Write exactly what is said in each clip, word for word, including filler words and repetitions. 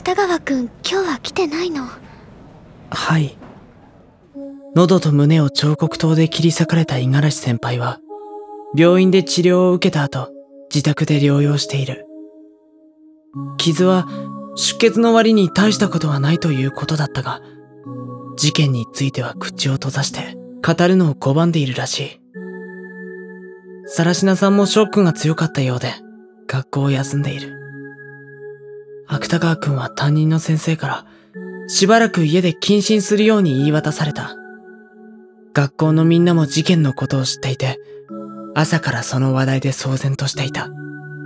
芥川くん、今日は来てないの？ はい。喉と胸を彫刻刀で切り裂かれた五十嵐先輩は、病院で治療を受けた後、自宅で療養している。傷は出血の割に大したことはないということだったが、事件については口を閉ざして語るのを拒んでいるらしい。更科さんもショックが強かったようで、学校を休んでいる。芥川くんは担任の先生から、しばらく家で謹慎するように言い渡された。学校のみんなも事件のことを知っていて、朝からその話題で騒然としていた。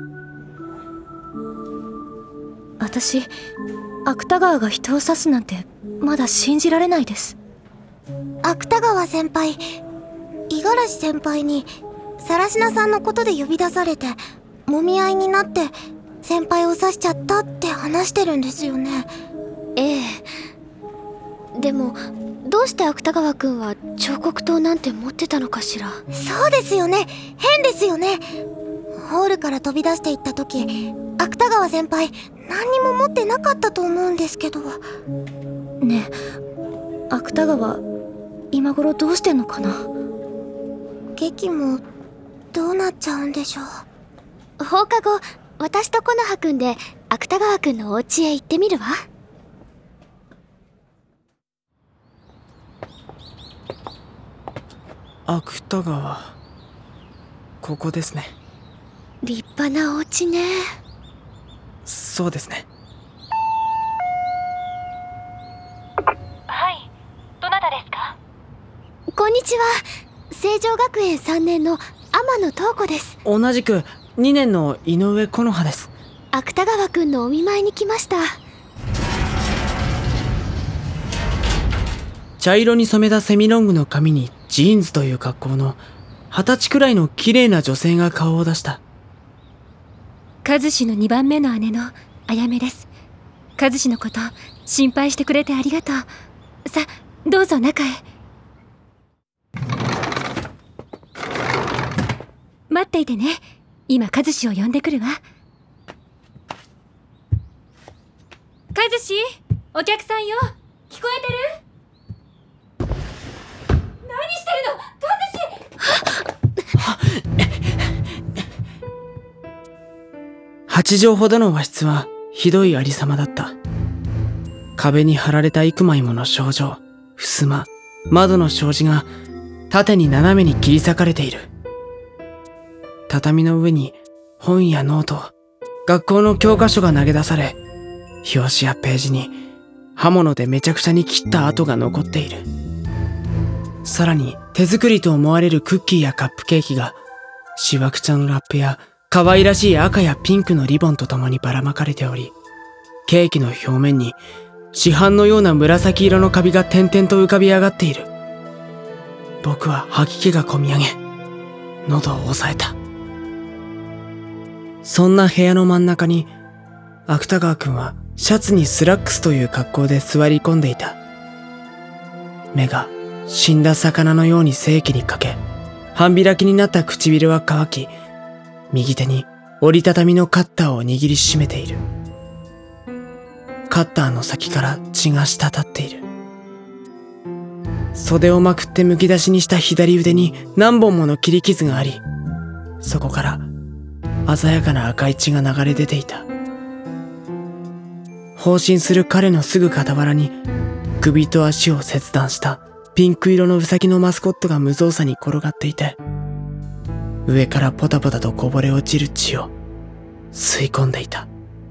私、芥川が人を刺すなんてまだ信じられないです。 芥川先輩、五十嵐先輩に更科さんのことで呼び出されて揉み合いになって先輩を刺しちゃったって話してるんですよね。 ええ。でもどうして芥川くんは彫刻刀なんて持ってたのかしら。 そうですよね、変ですよね。ホールから飛び出していった時、芥川先輩何にも持ってなかったと思うんですけど。 ねえ、芥川今頃どうしてんのかな。 劇もどうなっちゃうんでしょう。 放課後、私と木の葉くんで芥川くんのお家へ行ってみるわ。 芥川、ここですね。 立派なお家ね。 そうですね。 はい、どなたですか？ こんにちは。成城学園さんねんの天野瞳子です。 同じくにねんの井上木の葉です。 芥川くんのお見舞いに来ました。 茶色に染めたセミロングの髪にジーンズという格好の二十歳くらいの綺麗な女性が顔を出した。 和志のにばんめの姉のあやめです。和志のこと心配してくれてありがとう。さ、どうぞ中へ。待っていてね。今和志を呼んでくるわ。和志、お客さんよ。聞こえてる？何してるの？ はちじょうほどの和室はひどいありさまだった。壁に貼られた幾枚もの賞状、襖、窓の障子が縦に斜めに切り裂かれている。畳の上に本やノート、学校の教科書が投げ出され、表紙やページに刃物でめちゃくちゃに切った跡が残っている。さらに手作りと思われるクッキーやカップケーキがしわくちゃのラップや可愛らしい赤やピンクのリボンとともにばらまかれており、ケーキの表面に市販のような紫色のカビが点々と浮かび上がっている。僕は吐き気がこみ上げ、喉を押さえた。そんな部屋の真ん中に芥川くんはシャツにスラックスという格好で座り込んでいた。目が死んだ魚のように生気にかけ、半開きになった唇は乾き、右手に折りたたみのカッターを握りしめている。カッターの先から血が滴っている。袖をまくってむき出しにした左腕に何本もの切り傷があり、そこから鮮やかな赤い血が流れ出ていた。放心する彼のすぐ傍らに首と足を切断したピンク色のウサギのマスコットが無造作に転がっていて、上からポタポタとこぼれ落ちる血を吸い込んでいた。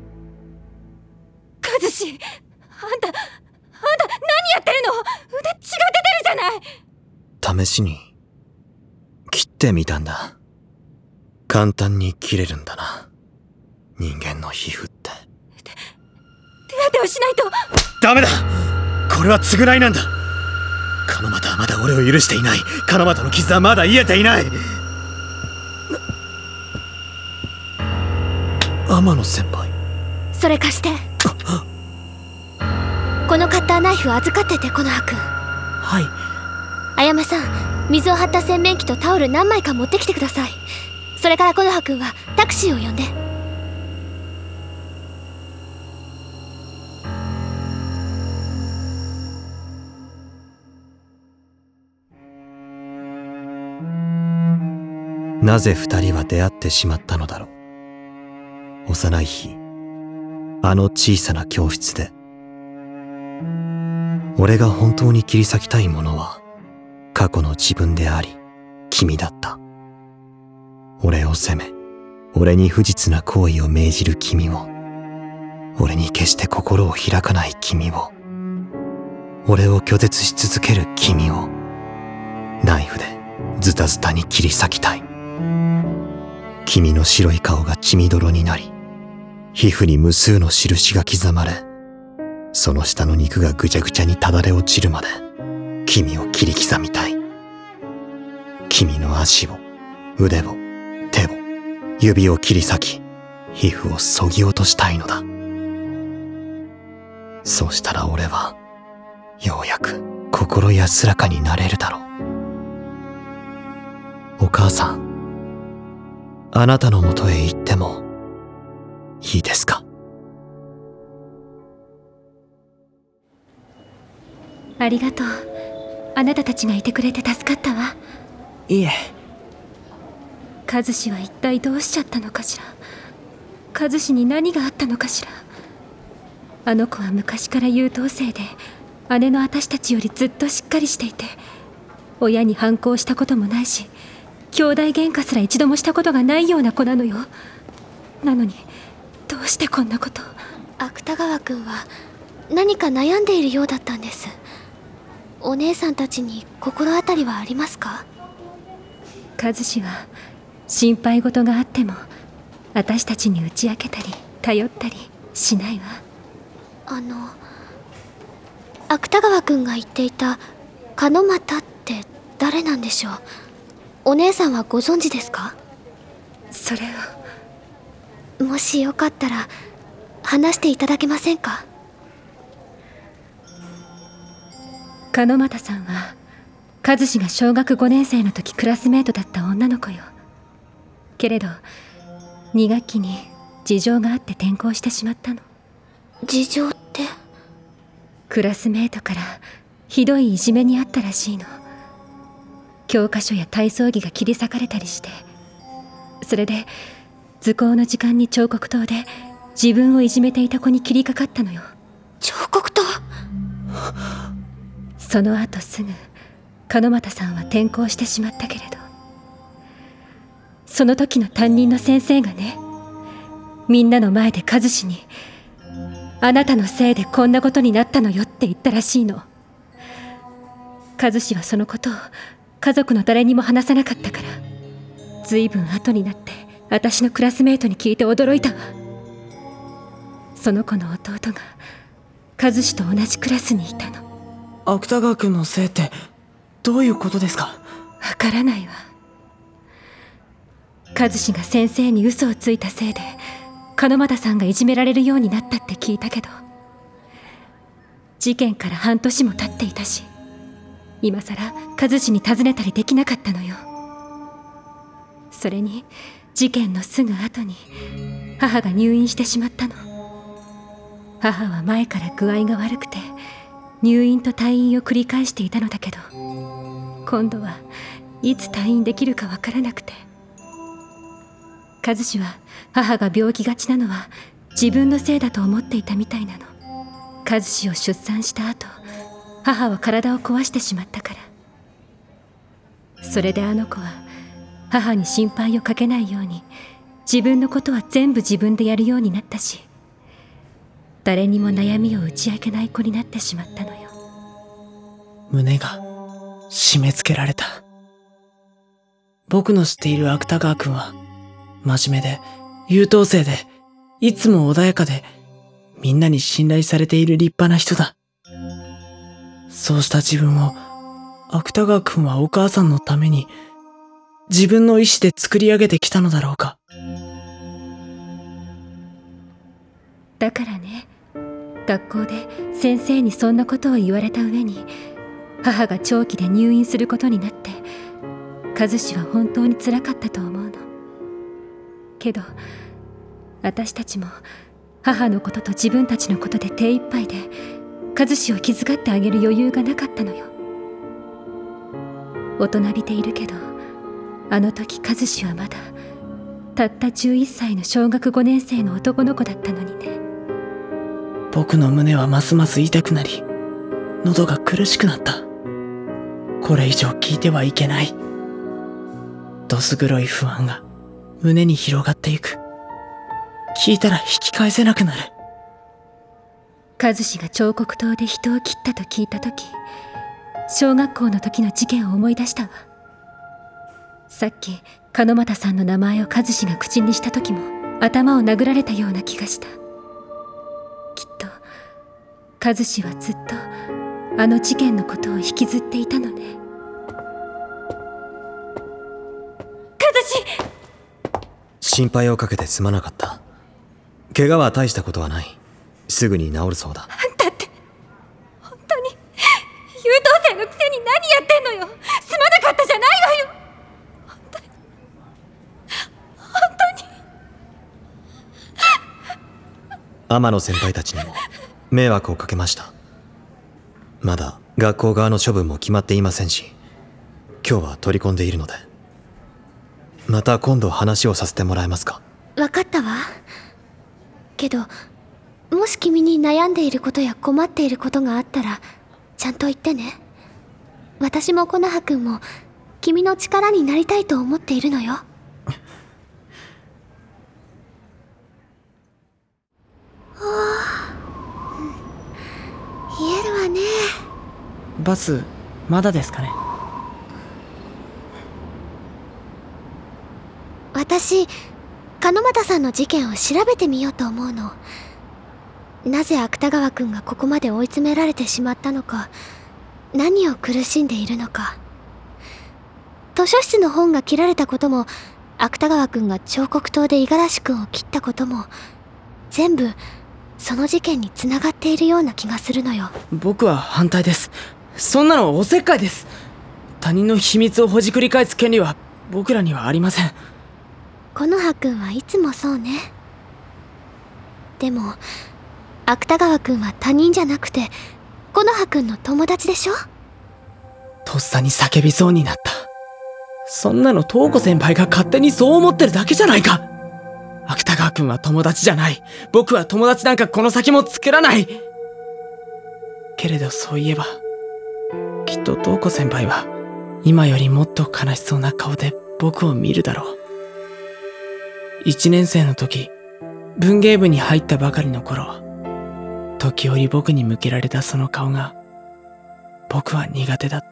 和志、あんた、あんた何やってるの？腕血が出てるじゃない。 試しに切ってみたんだ。簡単に切れるんだな、人間の皮膚って。 手当てをしないと。 ダメだ、これは償いなんだ。鹿俣はまだ俺を許していない。鹿俣の傷はまだ癒えていない。天野先輩、 それ貸して。このカッターナイフ預かってて、木の葉くん。 はい。 あやめさん、水を張った洗面器とタオル何枚か持ってきてください。それから木の葉くんはタクシーを呼んで。 なぜ二人は出会ってしまったのだろう。幼い日、あの小さな教室で、俺が本当に切り裂きたいものは過去の自分であり君だった。俺を責め、俺に不実な行為を命じる君を、俺に決して心を開かない君を、俺を拒絶し続ける君をナイフでズタズタに切り裂きたい。君の白い顔が血みどろになり、皮膚に無数の印が刻まれ、その下の肉がぐちゃぐちゃにただれ落ちるまで君を切り刻みたい。君の足を、腕を、手を、指を切り裂き、皮膚を削ぎ落としたいのだ。そうしたら俺はようやく心安らかになれるだろう。お母さん、あなたのもとへ行ってもいいですか？ ありがとう。あなたたちがいてくれて助かったわ。 いえ。 和志は一体どうしちゃったのかしら。和志に何があったのかしら。あの子は昔から優等生で、姉の私たちよりずっとしっかりしていて、親に反抗したこともないし、兄弟喧嘩すら一度もしたことがないような子なのよ。なのにどうしてこんなこと。 芥川くんは何か悩んでいるようだったんです。お姉さんたちに心当たりはありますか？ 和志は心配事があっても私たちに打ち明けたり頼ったりしないわ。 あの芥川くんが言っていた鹿股って誰なんでしょう？お姉さんはご存知ですか？ それをもしよかったら話していただけませんか？ 鹿股さんは和志が小学ごねん生の時クラスメートだった女の子よ。けれどに学期に事情があって転校してしまったの。 事情って？ クラスメートからひどいいじめにあったらしいの。教科書や体操着が切り裂かれたりして、それで図工の時間に彫刻刀で自分をいじめていた子に切りかかったのよ。 彫刻刀？ その後すぐ鹿股さんは転校してしまったけれど、その時の担任の先生がね、みんなの前で和志に「あなたのせいでこんなことになったのよ」って言ったらしいの。和志はそのことを家族の誰にも話さなかったから、ずいぶん後になって私のクラスメートに聞いて驚いたわ。その子の弟が和志と同じクラスにいたの。 芥川くんのせいってどういうことですか？ わからないわ。和志が先生に嘘をついたせいで鹿股さんがいじめられるようになったって聞いたけど、事件から半年も経っていたし、今さら和志に尋ねたりできなかったのよ。それに事件のすぐ後に母が入院してしまったの。母は前から具合が悪くて入院と退院を繰り返していたのだけど、今度はいつ退院できるかわからなくて、和志は母が病気がちなのは自分のせいだと思っていたみたいなの。和志を出産した後、母は体を壊してしまったから。それであの子は母に心配をかけないように自分のことは全部自分でやるようになったし、誰にも悩みを打ち明けない子になってしまったのよ。 胸が締め付けられた。僕の知っている芥川くんは真面目で優等生でいつも穏やかでみんなに信頼されている立派な人だ。そうした自分を芥川くんはお母さんのために自分の意志で作り上げてきたのだろうか。 だからね、学校で先生にそんなことを言われた上に母が長期で入院することになって、和志は本当につらかったと思うの。けど私たちも母のことと自分たちのことで手一杯で和志を気遣ってあげる余裕がなかったのよ。大人びているけどあの時和志はまだたったじゅういっさいの小学ごねん生の男の子だったのにね。 僕の胸はますます痛くなり、喉が苦しくなった。これ以上聞いてはいけない。どす黒い不安が胸に広がっていく。聞いたら引き返せなくなる。 和志が彫刻刀で人を切ったと聞いた時、小学校の時の事件を思い出したわ。さっき鹿俣さんの名前を和志が口にした時も頭を殴られたような気がした。きっと和志はずっとあの事件のことを引きずっていたのね。和志！ 心配をかけてすまなかった。怪我は大したことはない。すぐに治るそうだ。 あんたって本当に優等生のくせに何やってんのよ。すまなかったじゃないわよ。本当に本当に天野先輩たちにも迷惑をかけました。まだ学校側の処分も決まっていませんし、今日は取り込んでいるので、また今度話をさせてもらえますか？ 分かったわ。けどもし君に悩んでいることや困っていることがあったらちゃんと言ってね。私もコノハくんも君の力になりたいと思っているのよ。おー、冷えるわね。 バスまだですかね？ 私鹿俣さんの事件を調べてみようと思うの。なぜ芥川くんがここまで追い詰められてしまったのか、何を苦しんでいるのか。図書室の本が切られたことも、芥川くんが彫刻刀で五十嵐くんを切ったことも、全部その事件につながっているような気がするのよ。 僕は反対です。そんなのおせっかいです。他人の秘密をほじくり返す権利は僕らにはありません。 コノハくんはいつもそうね。でも芥川くんは他人じゃなくてコノハくんの友達でしょ。 とっさに叫びそうになった。そんなの東子先輩が勝手にそう思ってるだけじゃないか。芥川くんは友達じゃない。僕は友達なんかこの先も作らない。けれどそういえばきっと東子先輩は今よりもっと悲しそうな顔で僕を見るだろう。一年生の時、文芸部に入ったばかりの頃、時折僕に向けられたその顔が僕は苦手だった。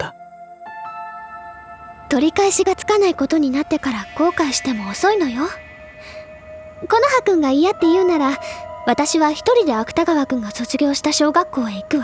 取り返しがつかないことになってから後悔しても遅いのよ。コノハくんが嫌って言うなら、私は一人で芥川くんが卒業した小学校へ行くわ。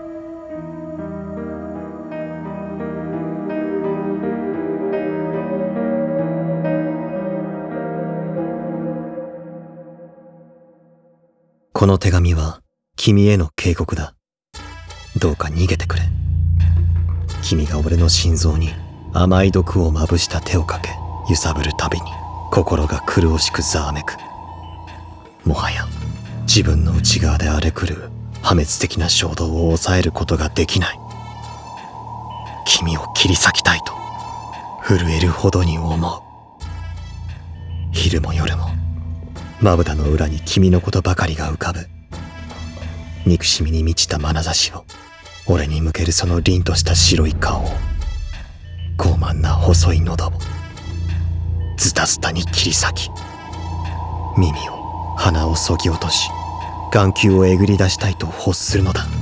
この手紙は君への警告だ。どうか逃げてくれ。君が俺の心臓に甘い毒をまぶした手をかけ揺さぶるたびに心が苦しくざわめく。もはや自分の内側で荒れ狂う破滅的な衝動を抑えることができない。君を切り裂きたいと震えるほどに思う。昼も夜もまぶたの裏に君のことばかりが浮かぶ。憎しみに満ちた眼差しを、俺に向けるその凛とした白い顔を、傲慢な細い喉をズタズタに切り裂き、耳を鼻をそぎ落とし、眼球をえぐり出したいと欲するのだ。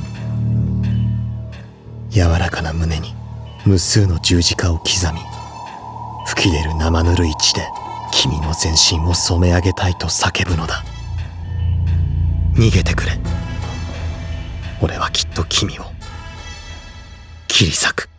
柔らかな胸に無数の十字架を刻み、吹き出る生ぬるい血で君の全身を染め上げたいと叫ぶのだ。逃げてくれ。俺はきっと君を切り裂く。